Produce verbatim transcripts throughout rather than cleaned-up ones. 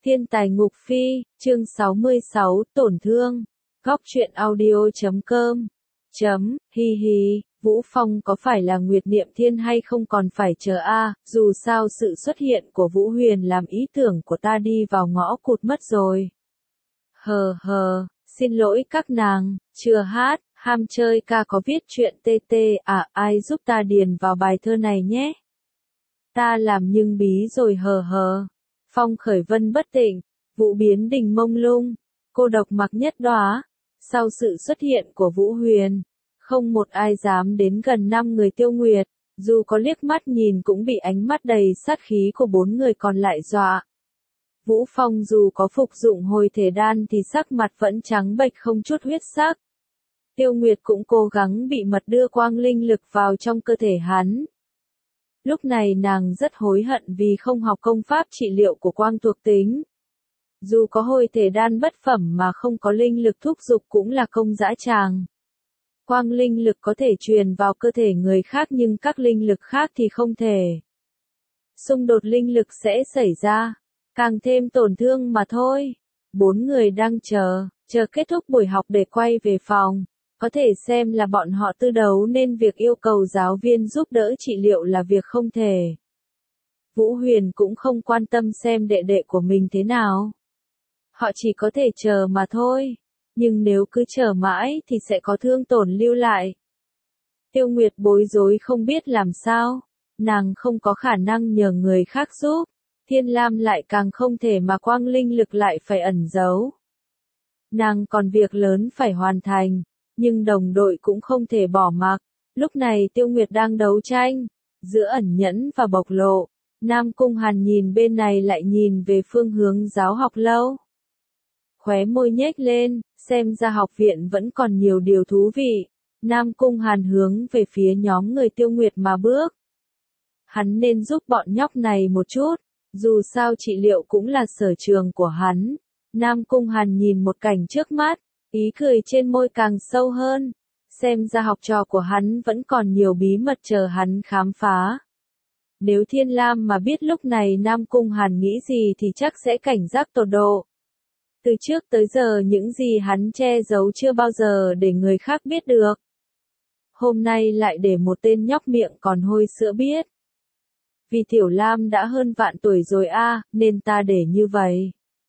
Thiên tài ngục phi, chương sáu mươi sáu, tổn thương. Góc truyện audio chấm com. Chấm, hi hi, Vũ Phong có phải là Nguyệt Niệm Thiên hay không còn phải chờ a, dù sao sự xuất hiện của Vũ Huyền làm ý tưởng của ta đi vào ngõ cụt mất rồi. Hờ hờ, xin lỗi các nàng, chưa hát, ham chơi ca có viết chuyện tê tê à, ai giúp ta điền vào bài thơ này nhé. Ta làm nhưng bí rồi hờ hờ. Phong khởi vân bất tịnh, vũ biến đình mông lung, cô độc mặc nhất đóa. Sau sự xuất hiện của Vũ Huyền, không một ai dám đến gần năm người Tiêu Nguyệt, dù có liếc mắt nhìn cũng bị ánh mắt đầy sát khí của bốn người còn lại dọa. Vũ Phong dù có phục dụng hồi thể đan thì sắc mặt vẫn trắng bệch không chút huyết sắc. Tiêu Nguyệt cũng cố gắng bị mật đưa quang linh lực vào trong cơ thể hắn. Lúc này nàng rất hối hận vì không học công pháp trị liệu của quang thuộc tính. Dù có hồi thể đan bất phẩm mà không có linh lực thúc dục cũng là công dã tràng. Quang linh lực có thể truyền vào cơ thể người khác nhưng các linh lực khác thì không thể. Xung đột linh lực sẽ xảy ra, càng thêm tổn thương mà thôi. Bốn người đang chờ, chờ kết thúc buổi học để quay về phòng. Có thể xem là bọn họ tư đấu nên việc yêu cầu giáo viên giúp đỡ trị liệu là việc không thể. Vũ Huyền cũng không quan tâm xem đệ đệ của mình thế nào. Họ chỉ có thể chờ mà thôi. Nhưng nếu cứ chờ mãi thì sẽ có thương tổn lưu lại. Tiêu Nguyệt bối rối không biết làm sao. Nàng không có khả năng nhờ người khác giúp. Thiên Lam lại càng không thể mà quang linh lực lại phải ẩn giấu. Nàng còn việc lớn phải hoàn thành. Nhưng đồng đội cũng không thể bỏ mặc. Lúc này Tiêu Nguyệt đang đấu tranh, giữa ẩn nhẫn và bộc lộ. Nam Cung Hàn nhìn bên này lại nhìn về phương hướng giáo học lâu. Khóe môi nhếch lên, xem ra học viện vẫn còn nhiều điều thú vị. Nam Cung Hàn hướng về phía nhóm người Tiêu Nguyệt mà bước. Hắn nên giúp bọn nhóc này một chút, dù sao trị liệu cũng là sở trường của hắn. Nam Cung Hàn nhìn một cảnh trước mắt. Ý cười trên môi càng sâu hơn, xem ra học trò của hắn vẫn còn nhiều bí mật chờ hắn khám phá. Nếu Thiên Lam mà biết lúc này Nam Cung Hàn nghĩ gì thì chắc sẽ cảnh giác tột độ. Từ trước tới giờ những gì hắn che giấu chưa bao giờ để người khác biết được. Hôm nay lại để một tên nhóc miệng còn hôi sữa biết. Vì Tiểu Lam đã hơn vạn tuổi rồi a, nên ta để như vậy.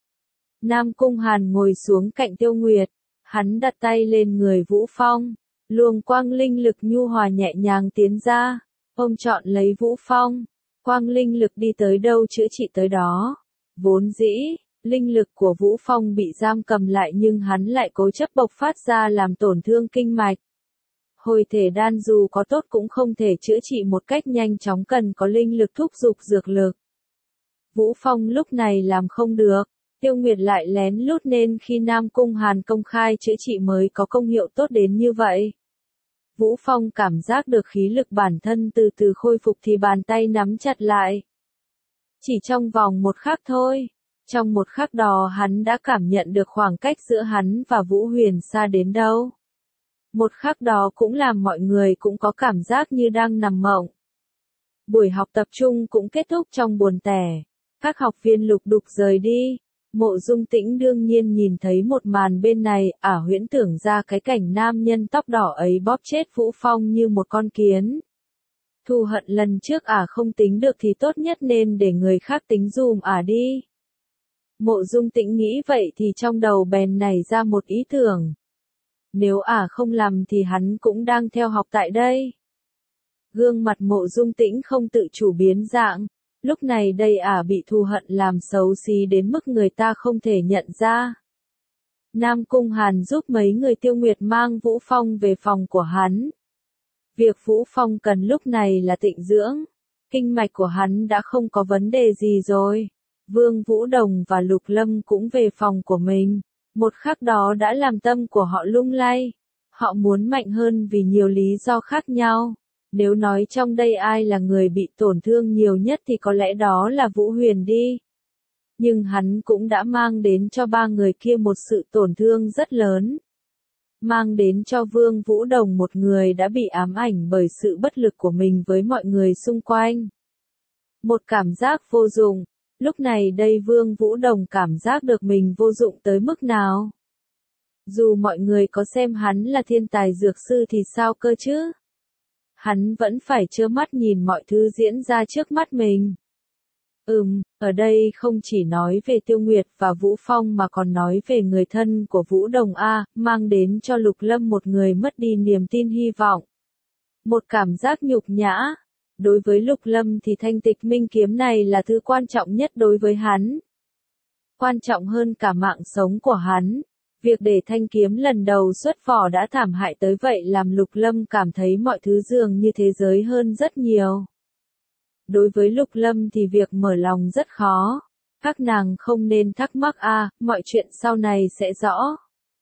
Nam Cung Hàn ngồi xuống cạnh Tiêu Nguyệt. Hắn đặt tay lên người Vũ Phong, luồng quang linh lực nhu hòa nhẹ nhàng tiến ra, ôm trọn lấy Vũ Phong, quang linh lực đi tới đâu chữa trị tới đó. Vốn dĩ, linh lực của Vũ Phong bị giam cầm lại nhưng hắn lại cố chấp bộc phát ra làm tổn thương kinh mạch. Hồi thể đan dù có tốt cũng không thể chữa trị một cách nhanh chóng, cần có linh lực thúc giục dược lực. Vũ Phong lúc này làm không được. Tiêu Nguyệt lại lén lút nên khi Nam Cung Hàn công khai chữa trị mới có công hiệu tốt đến như vậy. Vũ Phong cảm giác được khí lực bản thân từ từ khôi phục thì bàn tay nắm chặt lại. Chỉ trong vòng một khắc thôi. Trong một khắc đó hắn đã cảm nhận được khoảng cách giữa hắn và Vũ Huyền xa đến đâu. Một khắc đó cũng làm mọi người cũng có cảm giác như đang nằm mộng. Buổi học tập trung cũng kết thúc trong buồn tẻ. Các học viên lục đục rời đi. Mộ Dung Tĩnh đương nhiên nhìn thấy một màn bên này, ả huyễn tưởng ra cái cảnh nam nhân tóc đỏ ấy bóp chết Vũ Phong như một con kiến. Thù hận lần trước ả không tính được thì tốt nhất nên để người khác tính dùm ả đi. Mộ Dung Tĩnh nghĩ vậy thì trong đầu bèn nảy ra một ý tưởng. Nếu ả không làm thì hắn cũng đang theo học tại đây. Gương mặt Mộ Dung Tĩnh không tự chủ biến dạng. Lúc này đây ả bị thù hận làm xấu xí đến mức người ta không thể nhận ra. Nam Cung Hàn giúp mấy người Tiêu Nguyệt mang Vũ Phong về phòng của hắn. Việc Vũ Phong cần lúc này là tịnh dưỡng. Kinh mạch của hắn đã không có vấn đề gì rồi. Vương Vũ Đồng và Lục Lâm cũng về phòng của mình. Một khắc đó đã làm tâm của họ lung lay. Họ muốn mạnh hơn vì nhiều lý do khác nhau. Nếu nói trong đây ai là người bị tổn thương nhiều nhất thì có lẽ đó là Vũ Huyền đi. Nhưng hắn cũng đã mang đến cho ba người kia một sự tổn thương rất lớn. Mang đến cho Vương Vũ Đồng một người đã bị ám ảnh bởi sự bất lực của mình với mọi người xung quanh. Một cảm giác vô dụng, Lúc này đây Vương Vũ Đồng cảm giác được mình vô dụng tới mức nào. Dù mọi người có xem hắn là thiên tài dược sư thì sao cơ chứ? Hắn vẫn phải trơ mắt nhìn mọi thứ diễn ra trước mắt mình. Ừm, ở đây không chỉ nói về Tiêu Nguyệt và Vũ Phong mà còn nói về người thân của Vũ Đồng A, mang đến cho Lục Lâm một người mất đi niềm tin hy vọng. Một cảm giác nhục nhã. Đối với Lục Lâm thì thanh tịch minh kiếm này là thứ quan trọng nhất đối với hắn. Quan trọng hơn cả mạng sống của hắn. Việc để thanh kiếm lần đầu xuất vỏ đã thảm hại tới vậy làm Lục Lâm cảm thấy mọi thứ dường như thế giới hơn rất nhiều. Đối với Lục Lâm thì việc mở lòng rất khó. Các nàng không nên thắc mắc a, à, mọi chuyện sau này sẽ rõ.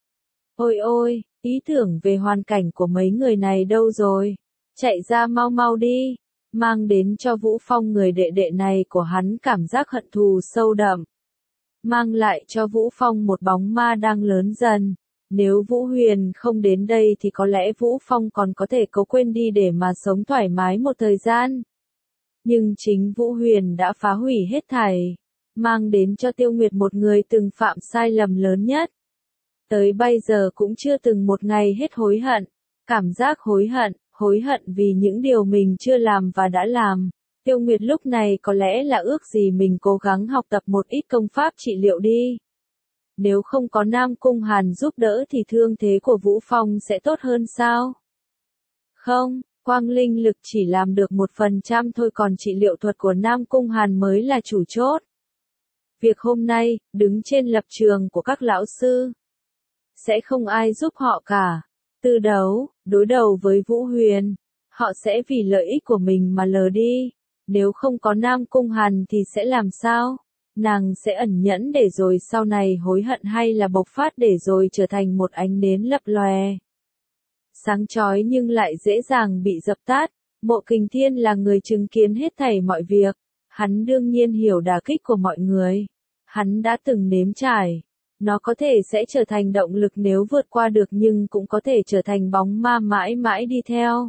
Ôi ôi, ý tưởng về hoàn cảnh của mấy người này đâu rồi? Chạy ra mau mau đi. Mang đến cho Vũ Phong người đệ đệ này của hắn cảm giác hận thù sâu đậm. Mang lại cho Vũ Phong một bóng ma đang lớn dần. Nếu Vũ Huyền không đến đây thì có lẽ Vũ Phong còn có thể cố quên đi để mà sống thoải mái một thời gian. Nhưng chính Vũ Huyền đã phá hủy hết thảy. Mang đến cho Tiêu Nguyệt một người từng phạm sai lầm lớn nhất. Tới bây giờ cũng chưa từng một ngày hết hối hận. Cảm giác hối hận, hối hận vì những điều mình chưa làm và đã làm. Tiêu Nguyệt lúc này có lẽ là ước gì mình cố gắng học tập một ít công pháp trị liệu đi. Nếu không có Nam Cung Hàn giúp đỡ thì thương thế của Vũ Phong sẽ tốt hơn sao? Không, quang linh lực chỉ làm được một phần trăm thôi còn trị liệu thuật của Nam Cung Hàn mới là chủ chốt. Việc hôm nay, đứng trên lập trường của các lão sư, sẽ không ai giúp họ cả. Từ đấu, đối đầu với Vũ Huyền, họ sẽ vì lợi ích của mình mà lờ đi. Nếu không có Nam Cung Hàn thì sẽ làm sao? Nàng sẽ ẩn nhẫn để rồi sau này hối hận hay là bộc phát để rồi trở thành một ánh nến lập lòe. Sáng chói nhưng lại dễ dàng bị dập tắt. Mộ Kình Thiên là người chứng kiến hết thảy mọi việc. Hắn đương nhiên hiểu đả kích của mọi người. Hắn đã từng nếm trải. Nó có thể sẽ trở thành động lực nếu vượt qua được nhưng cũng có thể trở thành bóng ma mãi mãi đi theo.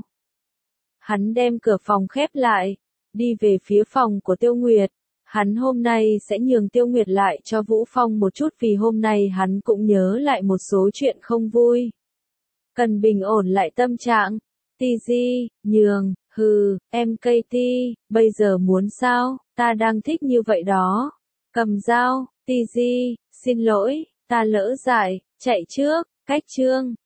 Hắn đem cửa phòng khép lại. Đi về phía phòng của Tiêu Nguyệt. Hắn hôm nay sẽ nhường Tiêu Nguyệt lại cho Vũ Phong một chút vì hôm nay hắn cũng nhớ lại một số chuyện không vui. Cần bình ổn lại tâm trạng. Ti Di, nhường, hừ, em Katie, bây giờ muốn sao, ta đang thích như vậy đó. Cầm dao, Ti Di, xin lỗi, ta lỡ dại, chạy trước, cách chương.